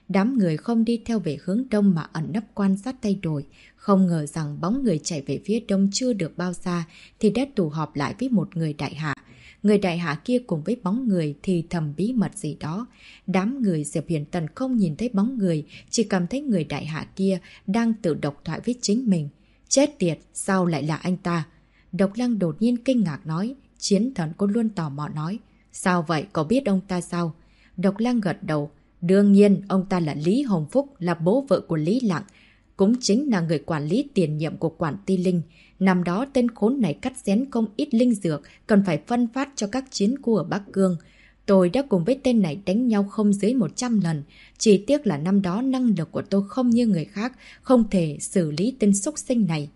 Đám người không đi theo về hướng đông mà ẩn nấp quan sát thay đổi. Không ngờ rằng bóng người chạy về phía đông chưa được bao xa thì đã tụ họp lại với một người đại hạ. Người đại hạ kia cùng với bóng người thì thầm bí mật gì đó. Đám người Diệp Huyền Tần không nhìn thấy bóng người, chỉ cảm thấy người đại hạ kia đang tự độc thoại với chính mình. Chết tiệt, sao lại là anh ta? Độc Lăng đột nhiên kinh ngạc nói. Chiến Thần Côn Luân tò mò nói. Sao vậy, có biết ông ta sao? Độc Lăng gật đầu. Đương nhiên, ông ta là Lý Hồng Phúc, là bố vợ của Lý Lặng. Cũng chính là người quản lý tiền nhiệm của Quản Ti Linh. Năm đó tên khốn này cắt xén không ít linh dược, cần phải phân phát cho các chiến khu ở Bắc Cương. Tôi đã cùng với tên này đánh nhau không dưới 100 lần. Chỉ tiếc là năm đó năng lực của tôi không như người khác, không thể xử lý tên xúc sinh này.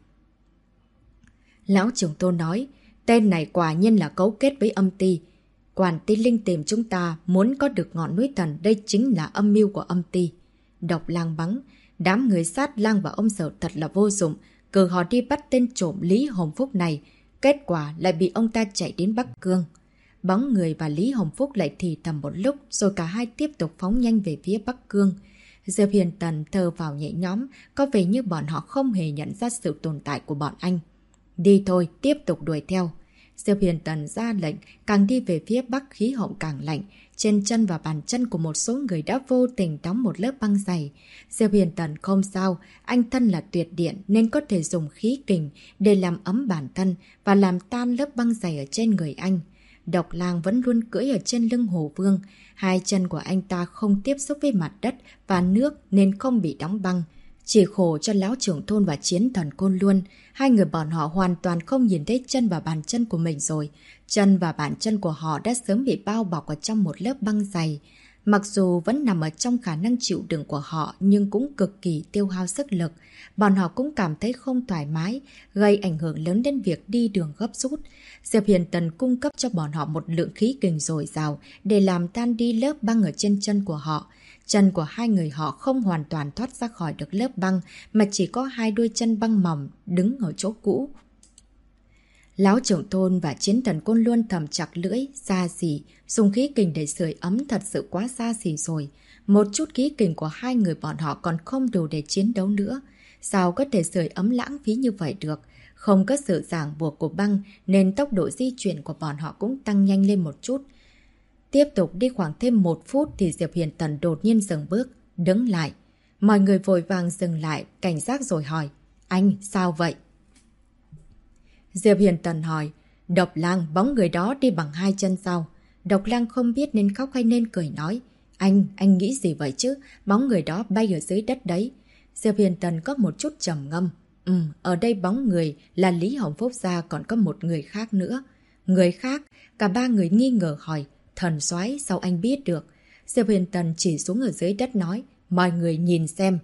Lão trưởng Tôn nói, tên này quả nhiên là cấu kết với âm ty. Quản Ti Linh tìm chúng ta, muốn có được ngọn núi thần, đây chính là âm mưu của âm ty. Độc Lang bắn, đám người sát lang và ông Sở thật là vô dụng, cử họ đi bắt tên trộm Lý Hồng Phúc này. Kết quả lại bị ông ta chạy đến Bắc Cương. Bóng người và Lý Hồng Phúc lại thì thầm một lúc, rồi cả hai tiếp tục phóng nhanh về phía Bắc Cương. Diệp Huyền Tần thở vào nhẹ nhõm, có vẻ như bọn họ không hề nhận ra sự tồn tại của bọn anh. Đi thôi, tiếp tục đuổi theo. Diệp Huyền Tần ra lệnh, càng đi về phía bắc khí hậu càng lạnh. Trên chân và bàn chân của một số người đã vô tình đóng một lớp băng dày. Diệp Huyền Tần không sao, anh thân là tuyệt điện nên có thể dùng khí kình để làm ấm bản thân và làm tan lớp băng dày ở trên người anh. Độc Lang vẫn luôn cưỡi ở trên lưng Hồ Vương. Hai chân của anh ta không tiếp xúc với mặt đất và nước nên không bị đóng băng. Chỉ khổ cho lão trưởng thôn và Chiến Thần Côn Luân. Hai người bọn họ hoàn toàn không nhìn thấy chân và bàn chân của mình rồi. Chân và bàn chân của họ đã sớm bị bao bọc ở trong một lớp băng dày. Mặc dù vẫn nằm ở trong khả năng chịu đựng của họ nhưng cũng cực kỳ tiêu hao sức lực. Bọn họ cũng cảm thấy không thoải mái, gây ảnh hưởng lớn đến việc đi đường gấp rút. Diệp Huyền Tần cung cấp cho bọn họ một lượng khí kình dồi dào để làm tan đi lớp băng ở trên chân của họ. Chân của hai người họ không hoàn toàn thoát ra khỏi được lớp băng mà chỉ có hai đôi chân băng mỏng đứng ở chỗ cũ. Lão trưởng thôn và Chiến Thần Côn Luân thầm chặt lưỡi, xa xỉ, dùng khí kình để sưởi ấm thật sự quá xa xỉ rồi. Một chút khí kình của hai người bọn họ còn không đủ để chiến đấu nữa. Sao có thể sưởi ấm lãng phí như vậy được? Không có sự ràng buộc của băng nên tốc độ di chuyển của bọn họ cũng tăng nhanh lên một chút. Tiếp tục đi khoảng thêm 1 phút thì Diệp Huyền Tần đột nhiên dừng bước, đứng lại. Mọi người vội vàng dừng lại, cảnh giác rồi hỏi. Anh, sao vậy? Diệp Huyền Tần hỏi. Độc Lang, bóng người đó đi bằng hai chân sao? Độc Lang không biết nên khóc hay nên cười nói. Anh nghĩ gì vậy chứ? Bóng người đó bay ở dưới đất đấy. Diệp Huyền Tần có một chút trầm ngâm. Ở đây bóng người là Lý Hồng Phúc gia, còn có một người khác nữa. Người khác? Cả ba người nghi ngờ hỏi. Thần soái, sao anh biết được? Diệp Huyền Tần chỉ xuống ở dưới đất nói. Mọi người nhìn xem.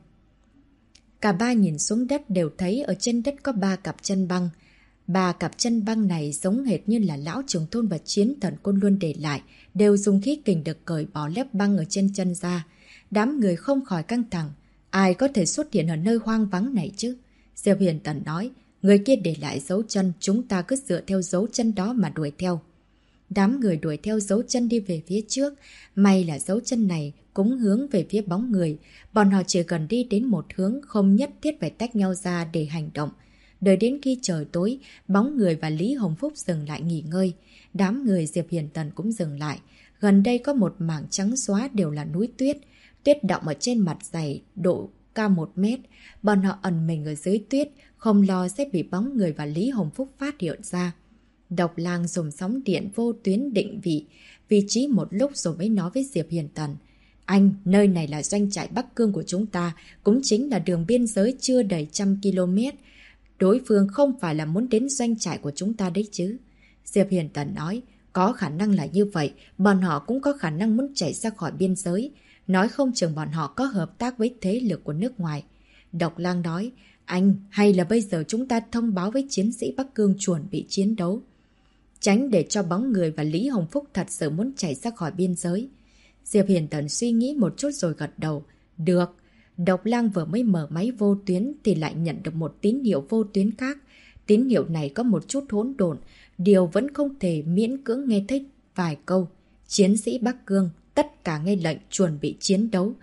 Cả ba nhìn xuống đất đều thấy ở trên đất có 3 cặp chân băng. 3 cặp chân băng này giống hệt như là lão trưởng thôn và Chiến Thần Côn Luân để lại, đều dùng khí kình được cởi bỏ lớp băng ở trên chân ra. Đám người không khỏi căng thẳng. Ai có thể xuất hiện ở nơi hoang vắng này chứ? Diệp Huyền Tần nói. Người kia để lại dấu chân, chúng ta cứ dựa theo dấu chân đó mà đuổi theo. Đám người đuổi theo dấu chân đi về phía trước. May là dấu chân này cũng hướng về phía bóng người. Bọn họ chỉ cần đi đến một hướng, không nhất thiết phải tách nhau ra để hành động. Đợi đến khi trời tối, bóng người và Lý Hồng Phúc dừng lại nghỉ ngơi. Đám người Diệp Huyền Tần cũng dừng lại. Gần đây có một mảng trắng xóa đều là núi tuyết. Tuyết đọng ở trên mặt dày, độ cao 1 mét. Bọn họ ẩn mình ở dưới tuyết, không lo sẽ bị bóng người và Lý Hồng Phúc phát hiện ra. Độc Lang dùng sóng điện vô tuyến định vị trí một lúc rồi mới nói với Diệp Huyền Tần. Anh, nơi này là doanh trại Bắc Cương của chúng ta, cũng chính là đường biên giới chưa đầy 100 km. Đối phương không phải là muốn đến doanh trại của chúng ta đấy chứ. Diệp Huyền Tần nói, có khả năng là như vậy, bọn họ cũng có khả năng muốn chạy ra khỏi biên giới. Nói không chừng bọn họ có hợp tác với thế lực của nước ngoài. Độc Lang nói, anh, hay là bây giờ chúng ta thông báo với chiến sĩ Bắc Cương chuẩn bị chiến đấu. Tránh để cho bóng người và Lý Hồng Phúc thật sự muốn chạy ra khỏi biên giới. Diệp Huyền Tần suy nghĩ một chút rồi gật đầu. Được. Độc Lang vừa mới mở máy vô tuyến thì lại nhận được một tín hiệu vô tuyến khác. Tín hiệu này có một chút hỗn độn, điều vẫn không thể miễn cưỡng nghe thấy vài câu. Chiến sĩ Bắc Cương, tất cả nghe lệnh chuẩn bị chiến đấu.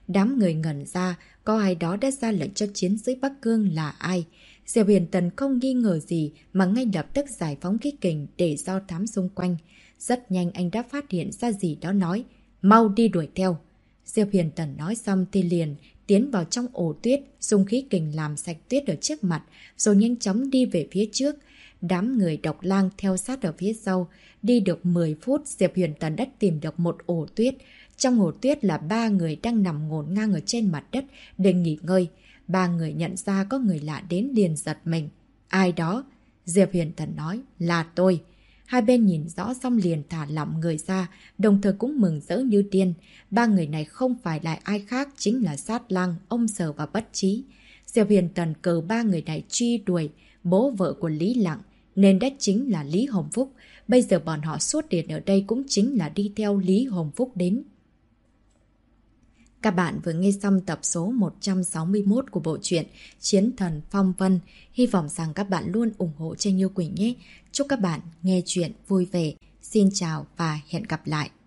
Đám người ngẩn ra, có ai đó đã ra lệnh cho chiến sĩ Bắc Cương là ai? Diệp Huyền Tần không nghi ngờ gì mà ngay lập tức giải phóng khí kình để do thám xung quanh. Rất nhanh anh đã phát hiện ra gì đó nói, mau đi đuổi theo. Diệp Huyền Tần nói xong thì liền tiến vào trong ổ tuyết, dùng khí kình làm sạch tuyết ở trước mặt, rồi nhanh chóng đi về phía trước. Đám người Độc Lang theo sát ở phía sau. Đi được 10 phút, Diệp Huyền Tần đã tìm được một ổ tuyết. Trong ổ tuyết là 3 người đang nằm ngổn ngang ở trên mặt đất để nghỉ ngơi. 3 người nhận ra có người lạ đến liền giật mình. Ai đó? Diệp Huyền Tần nói, là tôi. Hai bên nhìn rõ xong liền thả lỏng người ra, đồng thời cũng mừng rỡ như điên. 3 người này không phải là ai khác, chính là Sát Lang, ông Sở và Bất Trí. Diệp Huyền Tần cờ 3 người này truy đuổi bố vợ của Lý Lặng, nên đó chính là Lý Hồng Phúc. Bây giờ bọn họ suốt điện ở đây cũng chính là đi theo Lý Hồng Phúc đến. Các bạn vừa nghe xong tập số 161 của bộ truyện Chiến Thần Phong Vân. Hy vọng rằng các bạn luôn ủng hộ cho Như Quỳnh nhé. Chúc các bạn nghe chuyện vui vẻ. Xin chào và hẹn gặp lại.